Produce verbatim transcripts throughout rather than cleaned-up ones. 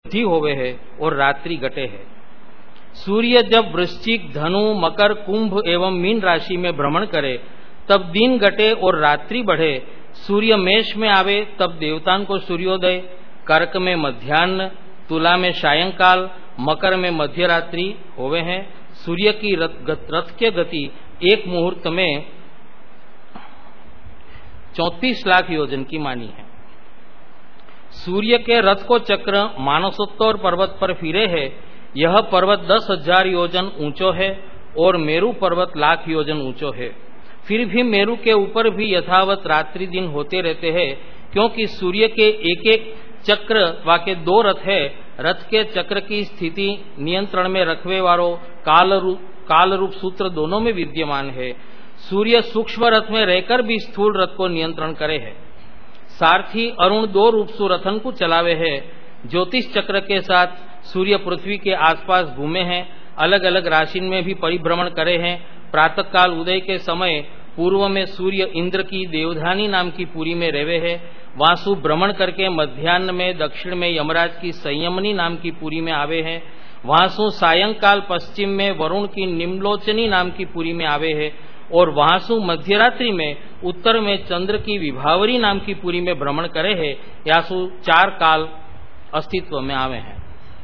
वृद्धि होवे है और रात्रि घटे है। सूर्य जब वृश्चिक, धनु, मकर, कुंभ एवं मीन राशि में भ्रमण करे तब दिन घटे और रात्रि बढ़े। सूर्य मेष में आवे तब देवताओं को सूर्योदय, कर्क में मध्याह्न, तुला में सायंकाल, मकर में मध्यरात्रि होवे हैं। सूर्य की रथ, रथ के गति एक मुहूर्त में चौंतीस लाख योजन की मानी है। सूर्य के रथ को चक्र मानसोत्तर पर्वत पर फिरे है। यह पर्वत दस हजार योजन ऊंचो है और मेरु पर्वत लाख योजन ऊंचो है। फिर भी मेरु के ऊपर भी यथावत रात्रि दिन होते रहते हैं, क्योंकि सूर्य के एक एक चक्र वाके दो रथ है। रथ के चक्र की स्थिति नियंत्रण में रखवे वालो काल रूप काल रूप सूत्र दोनों में विद्यमान है। सूर्य सूक्ष्म रथ में रहकर भी स्थूल रथ को नियंत्रण करे है। सारथी अरुण दो रूप सु रथन को चलावे है। ज्योतिष चक्र के साथ सूर्य पृथ्वी के आसपास घूमे हैं। अलग अलग राशि में भी परिभ्रमण करे हैं। प्रातः काल उदय के समय पूर्व में सूर्य इंद्र की देवधानी नाम की पुरी में रेवे है। वासु भ्रमण करके मध्याह्न में दक्षिण में यमराज की संयमनी नाम की पुरी में आवे हैं। वासु सायंकाल पश्चिम में वरुण की निम्लोचनी नाम की पुरी में आवे है और वासु मध्यरात्रि में उत्तर में चंद्र की विभावरी नाम की पुरी में भ्रमण करे है। यासु चार काल अस्तित्व में आवे हैं।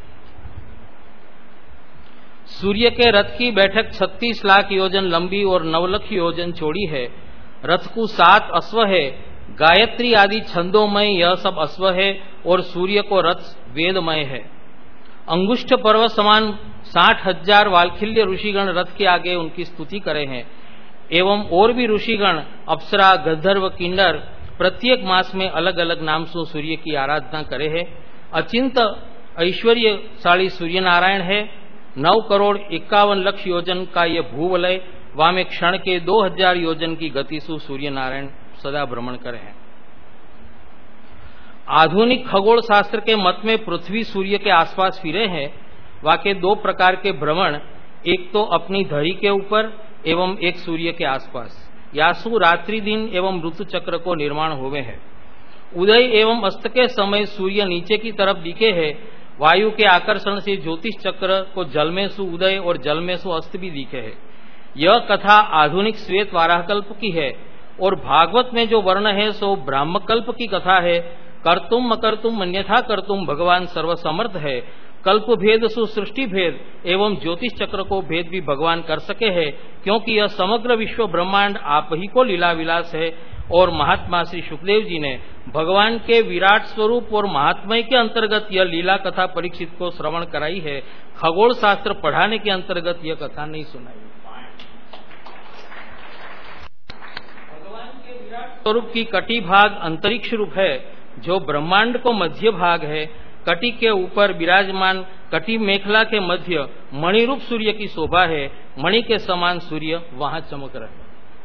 सूर्य के रथ की बैठक छत्तीस लाख योजन लंबी और नौ लाख योजन चौड़ी है। रथ को सात अश्व है। गायत्री आदि छंदोमय यह सब अश्व है और सूर्य को रथ वेदमय है। अंगुष्ठ पर्वत समान साठ हजार वाल्खिल्य ऋषिगण रथ के आगे उनकी स्तुति करे हैं एवं और भी ऋषिगण, अप्सरा, गंधर्व, किन्नर प्रत्येक मास में अलग अलग नाम से सूर्य की आराधना करे है। अचिंत ऐश्वर्यशाली सूर्य नारायण है। नौ करोड़ इक्यावन लक्ष योजन का यह भूवलय वाम क्षण के दो हजार योजन की गति से सूर्य नारायण सदा भ्रमण करे हैं। आधुनिक खगोल शास्त्र के मत में पृथ्वी सूर्य के आसपास फिरे हैं। वाके दो प्रकार के भ्रमण, एक तो अपनी धरी के ऊपर एवं एक सूर्य के आसपास। यासु रात्रि दिन एवं ऋतु चक्र को निर्माण हुए हैं। उदय एवं अस्त के समय सूर्य नीचे की तरफ दिखे है। वायु के आकर्षण से ज्योतिष चक्र को जल में सु उदय और जल में सु अस्त भी दिखे है। यह कथा आधुनिक श्वेत वाराहकल्प की है और भागवत में जो वर्ण है सो ब्राह्मकल्प की कथा है। कर्तुम अकर्तुम अन्यथा कर्तुम भगवान सर्वसमर्थ है। कल्प भेद सु सृष्टि भेद एवं ज्योतिष चक्र को भेद भी भगवान कर सके है, क्योंकि यह समग्र विश्व ब्रह्मांड आप ही को लीला विलास है। और महात्मा श्री सुखदेव जी ने भगवान के विराट स्वरूप और महात्मय के अंतर्गत यह लीला कथा परीक्षित को श्रवण कराई है। खगोल शास्त्र पढ़ाने के अंतर्गत यह कथा नहीं सुनाई। भगवान के विराट स्वरूप की कटी भाग अंतरिक्ष रूप है, जो ब्रह्मांड को मध्य भाग है। कटी के ऊपर विराजमान कटी मेखला के मध्य मणि रूप सूर्य की शोभा है। मणि के समान सूर्य वहां चमक रहे।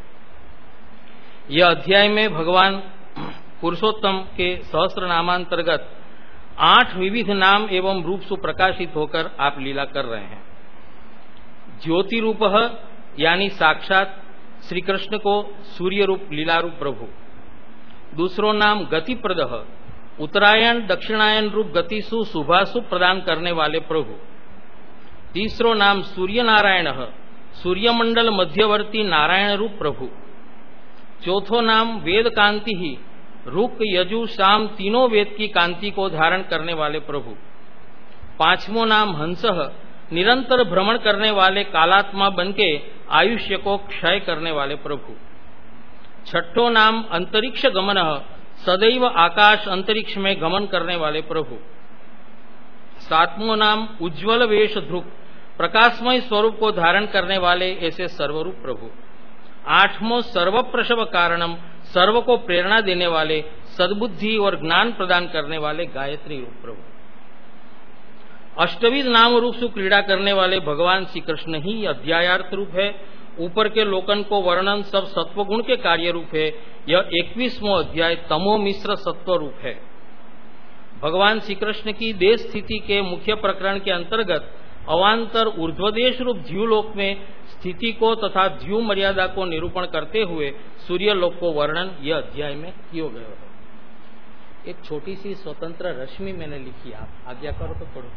यह अध्याय में भगवान पुरुषोत्तम के सहस्त्र नामांतर्गत आठ विविध नाम एवं रूप से प्रकाशित होकर आप लीला कर रहे हैं। ज्योति रूप यानी साक्षात श्री कृष्ण को सूर्य रूप लीला रूप प्रभु। दूसरो नाम गति प्रद, उत्तरायण दक्षिणायन रूप गति सु शुभाशुभ प्रदान करने वाले प्रभु। तीसरो नाम सूर्य नारायण, सूर्यमंडल मध्यवर्ती नारायण रूप प्रभु। चौथो नाम वेद कांति ही, रुक यजु शाम तीनों वेद की कांति को धारण करने वाले प्रभु। पांचवो नाम हंस, निरंतर भ्रमण करने वाले कालात्मा बनके आयुष्य को क्षय करने वाले प्रभु। छठो नाम अंतरिक्ष गमन, सदैव आकाश अंतरिक्ष में गमन करने वाले प्रभु। सातवां नाम उज्ज्वल वेश ध्रुव, प्रकाशमय स्वरूप को धारण करने वाले ऐसे सर्वरूप प्रभु। आठवां सर्व प्रसव कारणम, सर्व को प्रेरणा देने वाले, सद्बुद्धि और ज्ञान प्रदान करने वाले गायत्री रूप प्रभु। अष्टविध नाम रूप से क्रीड़ा करने वाले भगवान श्री कृष्ण ही अध्यायार्थ रूप है। ऊपर के लोकन को वर्णन सब सत्वगुण के कार्य रूप है। यह इक्कीसवां अध्याय तमो मिश्र सत्व रूप है। भगवान श्री कृष्ण की देश स्थिति के मुख्य प्रकरण के अंतर्गत अवान्तर ऊर्ध्वदेश रूप द्यूलोक में स्थिति को तथा द्यू मर्यादा को निरूपण करते हुए सूर्य लोक को वर्णन यह अध्याय में किया गया है। एक छोटी सी स्वतंत्र रश्मि मैंने लिखी, आप आज्ञा करो तो पढ़ो।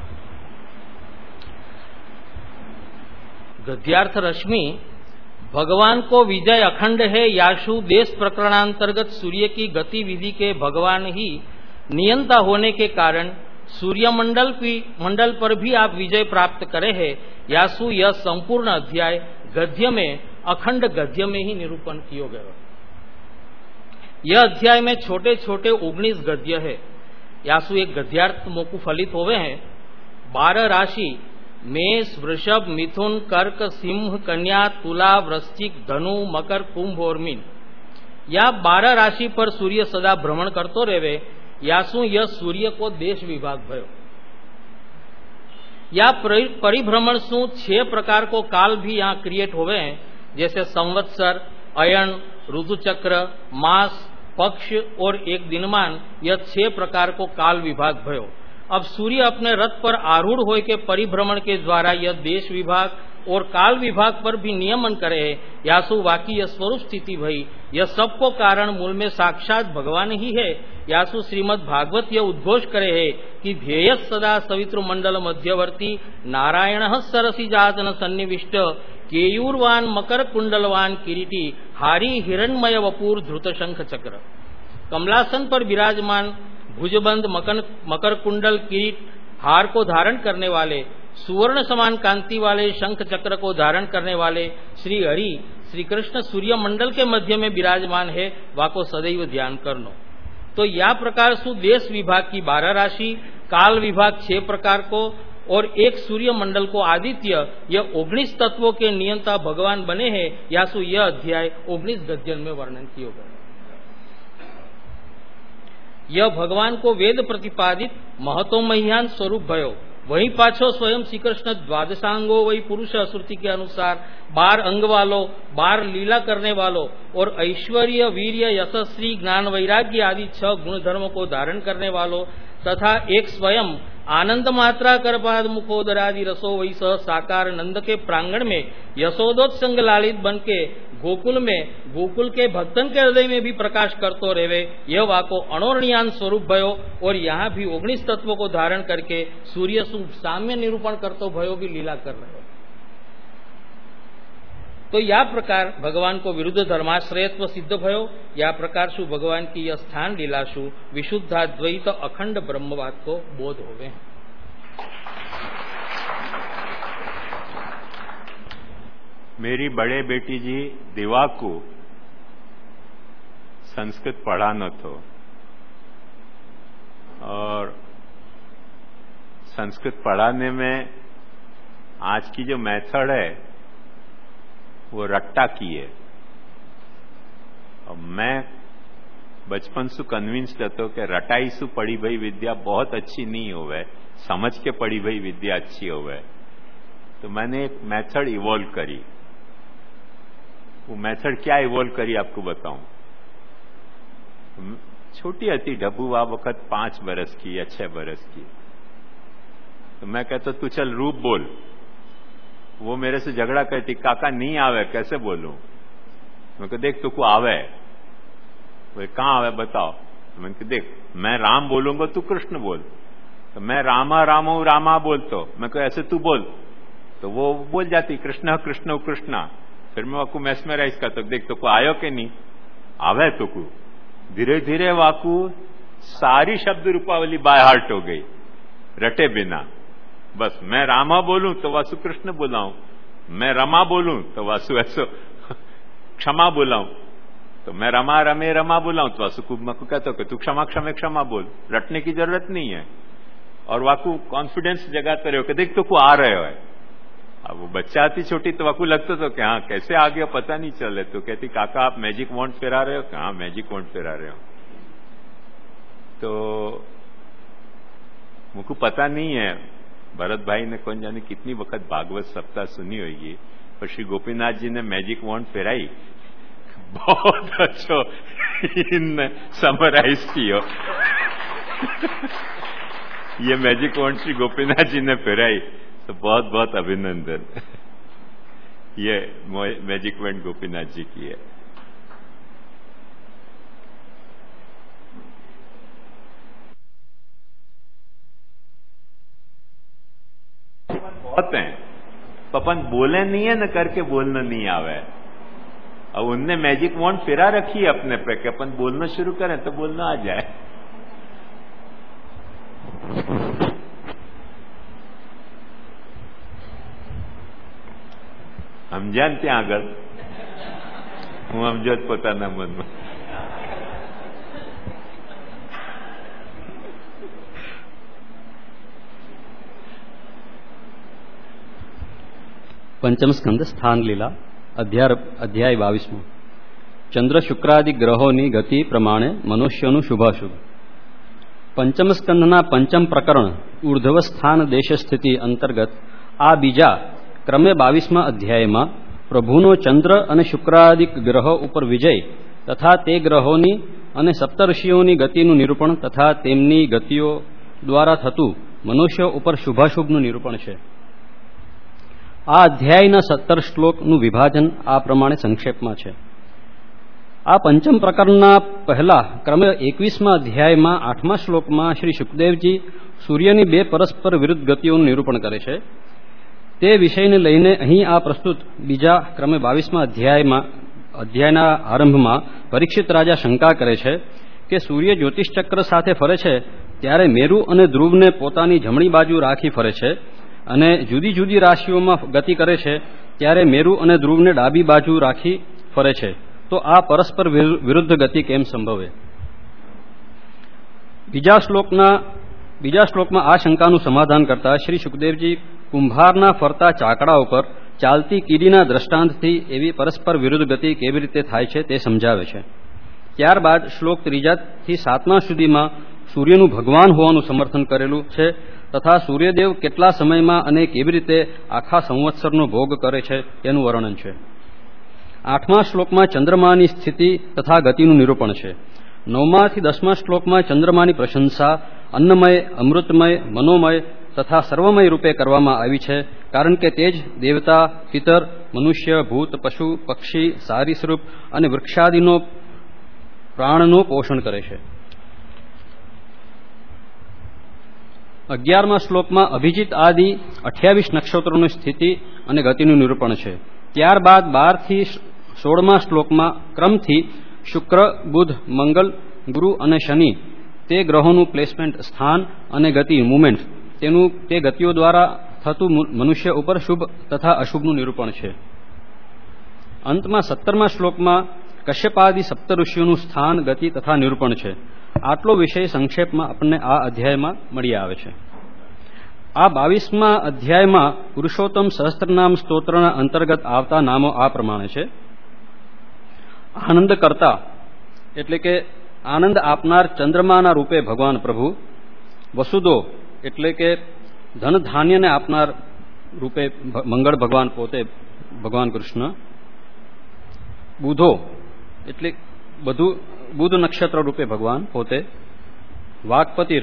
गद्यार्थ रश्मि। भगवान को विजय अखंड है, याशु देश प्रकरणांतर्गत सूर्य की गतिविधि के भगवान ही नियंता होने के कारण सूर्यमंडल की मंडल पर भी आप विजय प्राप्त करे हैं। यासु यह संपूर्ण अध्याय गद्य में, अखंड गद्य में ही निरूपण किया गया। यह अध्याय में छोटे छोटे उन्नीस गद्य है। यासु एक गद्यार्थ मोकु फलित होवे हैं। बारह राशि मेष, वृषभ, मिथुन, कर्क, सिंह, कन्या, तुला, वृश्चिक, धनु, मकर, कुंभ और मीन, या बारह राशि पर सूर्य सदा भ्रमण करतो रहेवे। यासु यह सूर्य को देश विभाग भयो। या परिभ्रमण सु छह प्रकार को काल भी यहाँ क्रिएट होवे हैं, जैसे संवत्सर, अयन, ऋतुचक्र, मास, पक्ष और एक दिनमान। यह छह प्रकार को काल विभाग भयो। अब सूर्य अपने रथ पर आरूढ़ होय के परिभ्रमण के द्वारा यह देश विभाग और काल विभाग पर भी नियमन करे है। यासु वाकी यह स्वरूप स्थिति भई। यह सबको कारण मूल में साक्षात भगवान ही है। यासु श्रीमद् भागवत यह उद्घोष करे है कि ध्येय सदा सवितृ मंडल मध्यवर्ती नारायण सरसी जातन सन्निविष्ट केयूरवान मकर कुंडलवान किरीटी हारी हिरण्मय वपूर धृत शंख चक्र। कमलासन पर विराजमान भुजबंद मकर, मकर कुंडल किरीट हार को धारण करने वाले, सुवर्ण समान कांति वाले शंख चक्र को धारण करने वाले श्री हरि श्री कृष्ण सूर्य मंडल के मध्य में विराजमान है। वाको सदैव ध्यान करनो। तो या प्रकार सु देश विभाग की बारह राशि, काल विभाग छह प्रकार को और एक सूर्य मंडल को आदित्य, यह उन्नीस तत्वों के नियंता भगवान बने हैं। यासु यह अध्याय उन्नीस गद्यन में वर्णन किया गया। यह भगवान को वेद प्रतिपादित महतोमह्यान स्वरूप भयो। वही पाछो स्वयं श्री कृष्ण द्वादशांगो वही पुरुष श्रुति के अनुसार बार अंग वालों, बार लीला करने वालों और ऐश्वर्य, वीर्य, यशस्वी, ज्ञान, वैराग्य आदि छह गुण धर्मों को धारण करने वालों तथा एक स्वयं आनंद मात्रा करपाद मुखोदरादि रसो वही सह साकार नंद के प्रांगण में यशोदोत्संग लालित बन के गोकुल में गोकुल के भक्तन के हृदय में भी प्रकाश करतो रेवे। यह वाको अणोरणीयान स्वरूप भयो। और यहाँ भी उन्नीस तत्वों को धारण करके सूर्य साम्य निरूपण करतो भयो भी लीला कर रहे। तो या प्रकार भगवान को विरुद्ध धर्माश्रयत्व सिद्ध भयो। या प्रकार शु भगवान की यह स्थान लीलाशु विशुद्धाद्वैत अखंड ब्रह्मवाद को बोध होवे। मेरी बड़े बेटी जी दिवा को संस्कृत पढ़ाना तो, और संस्कृत पढ़ाने में आज की जो मेथड है वो रट्टा की है। और मैं बचपन से कन्विंस्ड रहता हूं कि रटाई से पढ़ी भई विद्या बहुत अच्छी नहीं होवे, समझ के पढ़ी भई विद्या अच्छी होवे। तो मैंने एक मेथड इवॉल्व करी। वो मेथड क्या इवॉल्व करी आपको बताऊं। छोटी हती ढबू आ वक्त पांच बरस की या छह बरस की। तो मैं कहता तू चल रूप बोल। वो मेरे से झगड़ा करती, काका नहीं आवे कैसे बोलूं। मैं कह देख तू को आवे। वो कहां आवे बताओ। तो मैंने कहा देख मैं राम बोलूंगा तू कृष्ण बोल। तो मैं रामा रामो रामा बोलतो, मैं कह ऐसे तू बोल। तो वो बोल जाती कृष्ण कृष्ण कृष्णा। फिर मैं वाकू मैस्मराइज करता, देख तो को आयो के नहीं आवे। तो को धीरे धीरे वाकू सारी शब्द रूपावली बाय हार्ट हो गई रटे बिना। बस मैं रामा बोलूं तो वासु कृष्ण बुलाऊं, मैं रमा बोलूं तो वासु ऐसो क्षमा बुलाऊं, तो मैं रमा रमे रमा बुलाऊं तो वासु को कहता कि तू क्षमा क्षमे क्षमा बोल। रटने की जरूरत नहीं है। और वाकू कॉन्फिडेंस जगाते रहो कि देख तो को आ रहे हो। अब वो बच्चा आती छोटी तो वाकू लगता तो कि हाँ कैसे आ गया पता नहीं चले। तो कहती काका आप मैजिक वॉन्ड फिरा रहे हो। हाँ मैजिक वॉन्ड फिरा रहे हो। तो मुझको पता नहीं है भरत भाई ने कौन जाने कितनी वक्त भागवत सप्ताह सुनी होगी, पर श्री गोपीनाथ जी ने मैजिक वॉन्ड फिराई बहुत अच्छो इन समराइज कियो। ये मैजिक वॉन्ड श्री गोपीनाथ जी ने फिराई तो बहुत बहुत अभिनंदन। ये मैजिक वॉन्ड गोपीनाथ जी की है। बहुत हैं, तो अपन बोले नहीं है न करके बोलना नहीं आवे। अब उनने मैजिक वॉन्ड फिरा रखी है अपने पे कि अपन बोलना शुरू करें तो बोलना आ जाए। સમજ્યા ત્યાં આગળ હું સમજો જ પોતાના મનમાં। પંચમ સ્કંદ સ્થાન લીલા અધ્યાય બાવીસમો ચંદ્ર શુક્રાદિ ગ્રહોની ગતિ પ્રમાણે મનુષ્યનું શુભાશુભ। પંચમ સ્કંદના પંચમ પ્રકરણ ઉર્ધ્વ સ્થાન દેશ સ્થિતિ અંતર્ગત આ બીજા ક્રમે બાવીસમા અધ્યાયમાં પ્રભુનો ચંદ્ર અને શુક્રાદિક ગ્રહો ઉપર વિજય તથા તે ગ્રહોની અને સપ્તર્ષિઓની ગતિનું નિરૂપણ તથા તેમની ગતિઓ દ્વારા થતું મનુષ્ય ઉપર શુભાશુભનું નિરૂપણ છે। આ અધ્યાયના સત્તર શ્લોકનું વિભાજન આ પ્રમાણે સંક્ષેપમાં છે। આ પંચમ પ્રકરણના પહેલા ક્રમે એકવીસમા અધ્યાયમાં આઠમા શ્લોકમાં શ્રી શુકદેવજી સૂર્યની બે પરસ્પર વિરુદ્ધ ગતિઓનું નિરૂપણ કરે છે। તે વિષયને લઈને અહીં આ પ્રસ્તુત બીજા ક્રમે બાવીસમા અધ્યાયમાં અધ્યાયના આરંભમાં પરીક્ષિત રાજા શંકા કરે છે કે સૂર્ય જ્યોતિષચક્ર સાથે ફરે છે ત્યારે મેરુ અને ધ્રુવને પોતાની જમણી બાજુ રાખી ફરે છે અને જુદી જુદી રાશિઓમાં ગતિ કરે છે ત્યારે મેરુ અને ધ્રુવને ડાબી બાજુ રાખી ફરે છે, તો આ પરસ્પર વિરુદ્ધ ગતિ કેમ સંભવે? બીજા શ્લોકના બીજા શ્લોકમાં આ શંકાનું સમાધાન કરતા શ્રી સુખદેવજી કુંભારના ફરતા ચાકડા ઉપર ચાલતી કીડીના દ્રષ્ટાંતથી એવી પરસ્પર વિરુદ્ધ ગતિ કેવી રીતે થાય છે તે સમજાવે છે। ત્યારબાદ શ્લોક ત્રીજાથી સાતમા સુધીમાં સૂર્યનું ભગવાન હોવાનું સમર્થન કરેલું છે તથા સૂર્યદેવ કેટલા સમયમાં અને કેવી રીતે આખા સંવત્સરનો ભોગ કરે છે તેનું વર્ણન છે। આઠમા શ્લોકમાં ચંદ્રમાની સ્થિતિ તથા ગતિનું નિરૂપણ છે। નવમાથી દસમા શ્લોકમાં ચંદ્રમાની પ્રશંસા અન્નમય, અમૃતમય, મનોમય તથા સર્વમય રૂપે કરવામાં આવી છે, કારણ કે તે જ દેવતા, પિતર, મનુષ્ય, ભૂત, પશુ, પક્ષી, સારીસૃપ અને વૃક્ષાદિનો પ્રાણનું પોષણ કરે છે। અગિયારમા શ્લોકમાં અભિજીત આદિ અઠ્યાવીસ નક્ષત્રોની સ્થિતિ અને ગતિનું નિરૂપણ છે। ત્યારબાદ બારથી સોળમા શ્લોકમાં ક્રમથી શુક્ર, બુધ, મંગલ, ગુરુ અને શનિ તે ગ્રહોનું પ્લેસમેન્ટ, સ્થાન અને ગતિ, મુવમેન્ટ તેનું તે ગતિઓ દ્વારા થતું મનુષ્ય ઉપર શુભ તથા અશુભનું નિરૂપણ છે। અંતમાં સત્તરમા શ્લોકમાં કશ્યપાદિ સપ્તઋષિઓનું સ્થાન, ગતિ તથા નિરૂપણ છે। આટલો વિષય સંક્ષેપમાં આપણને આ અધ્યાયમાં મળી આવે છે। આ બાવીસમા અધ્યાયમાં પુરુષોત્તમ સહસ્ત્રનામ સ્તોત્રના અંતર્ગત આવતા નામો આ પ્રમાણે છે। આનંદ કરતા એટલે કે આનંદ આપનાર ચંદ્રમાના રૂપે ભગવાન પ્રભુ, વસુદો એટલે કે ધન ધાન્યને આપનાર રૂપે મંગળ ભગવાન પોતે ભગવાન કૃષ્ણ, બુધો એટલે બધું બુધ નક્ષત્ર રૂપે ભગવાન પોતે, વાકપતિર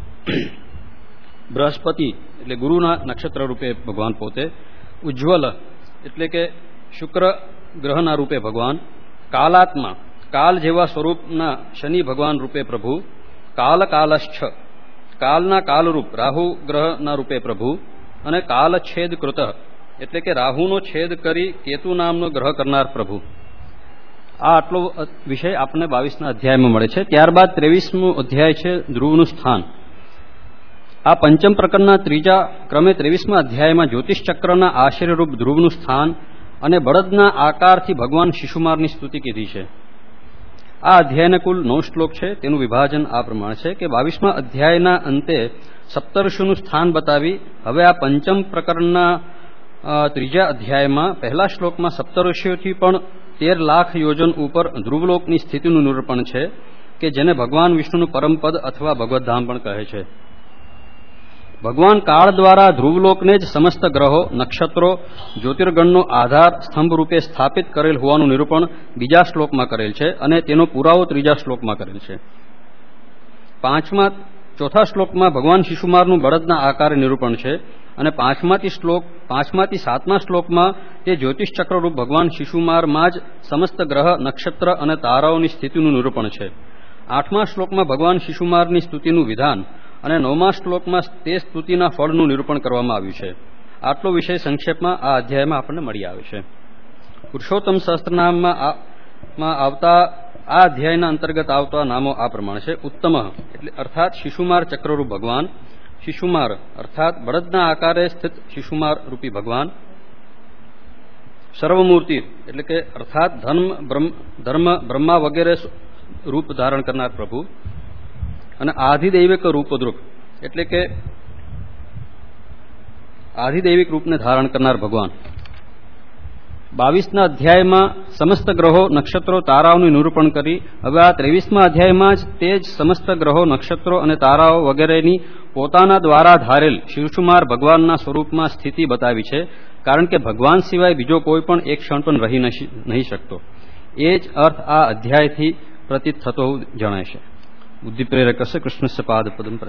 બૃહસ્પતિ એટલે ગુરુના નક્ષત્ર રૂપે ભગવાન પોતે, ઉજ્જવલ એટલે કે શુક્ર ગ્રહના રૂપે ભગવાન, કાલાત્મા કાલ જેવા સ્વરૂપના શનિ ભગવાન રૂપે પ્રભુ, કાલ કાલશ્ચ કાલના કાલરૂપ રાહુ ગ્રહના રૂપે પ્રભુ અને કાલ છેદ કૃત એટલે કે રાહુનો છેદ કરી કેતુ નામનો ગ્રહ કરનાર પ્રભુ। આ આટલો વિષય આપણને બાવીસના અધ્યાયમાં મળે છે। ત્યારબાદ ત્રેવીસમો અધ્યાય છે ધ્રુવનું સ્થાન। આ પંચમ પ્રકરણના ત્રીજા ક્રમે ત્રેવીસમા અધ્યાયમાં જ્યોતિષચક્રના આશ્ચર્યરૂપ ધ્રુવનું સ્થાન અને બળદના આકારથી ભગવાન શિશુમારની સ્તુતિ કીધી છે। આ અધ્યાયના કુલ નવ શ્લોક છે। તેનું વિભાજન આ પ્રમાણે છે કે બાવીસમા અધ્યાયના અંતે સપ્તર્ષિનું સ્થાન બતાવી હવે આ પંચમ પ્રકરણના ત્રીજા અધ્યાયમાં પહેલા શ્લોકમાં સપ્તર્ષિઓથી પણ તેર લાખ યોજન ઉપર ધ્રુવલોકની સ્થિતિનું નિરૂપણ છે કે જેને ભગવાન વિષ્ણુનું પરમપદ અથવા ભગવદ્ધામ પણ કહે છે। ભગવાન કાળ દ્વારા ધ્રુવલોકને જ સમસ્ત ગ્રહો, નક્ષત્રો, જ્યોતિર્ગણનો આધાર સ્તંભ રૂપે સ્થાપિત કરેલ હોવાનું નિરૂપણ બીજા શ્લોકમાં કરેલ છે અને તેનો પુરાવો ત્રીજા શ્લોકમાં કરેલ છે। પાંચમા ચોથા શ્લોકમાં ભગવાન શિશુમારનું બળદના આકારે નિરૂપણ છે અને પાંચમાથી શ્લોક પાંચમાથી સાતમા શ્લોકમાં તે જ્યોતિષચક્રરૂપ ભગવાન શિશુમારમાં જ સમસ્ત ગ્રહ, નક્ષત્ર અને તારાઓની સ્થિતિનું નિરૂપણ છે। આઠમા શ્લોકમાં ભગવાન શિશુમારની સ્તુતિનું વિધાન અને નવમા શ્લોકમાં તે સ્તુતિના ફળનું નિરૂપણ કરવામાં આવ્યું છે। આટલો વિષય સંક્ષેપમાં આ અધ્યાયમાં આપણને મળી આવે છે. પુરુષોત્તમ સહસ્ત્રનામમાં આવતા આ અધ્યાયના અંતર્ગત આવતા નામો આ પ્રમાણે છે. ઉત્તમ એટલે અર્થાત શિશુમાર ચક્રરૂપ ભગવાન, શિશુમાર અર્થાત બળદના આકારે સ્થિત શિશુમાર રૂપી ભગવાન, સર્વમૂર્તિ એટલે કે અર્થાત ધર્મ ધર્મ બ્રહ્મા વગેરે રૂપ ધારણ કરનાર પ્રભુ, અને આધિદૈવિક રૂપદ્રુપ એટલે કે આધિદૈવિક રૂપને ધારણ કરનાર ભગવાન. બાવીસના અધ્યાયમાં સમસ્ત ગ્રહો નક્ષત્રો તારાઓનું નિરૂપણ કરી હવે આ ત્રેવીસમા અધ્યાયમાં જ તે જ સમસ્ત ગ્રહો નક્ષત્રો અને તારાઓ વગેરેની પોતાના દ્વારા ધારેલ શિવકુમાર ભગવાનના સ્વરૂપમાં સ્થિતિ બતાવી છે. કારણ કે ભગવાન સિવાય બીજો કોઈ પણ એક ક્ષણ પણ રહી નહીં શકતો. એ જ અર્થ આ અધ્યાયથી પ્રતીત થતો જણાય છે. બુદ્ધિ પ્રેરક કૃષ્ણસ્ય પાદ પદમ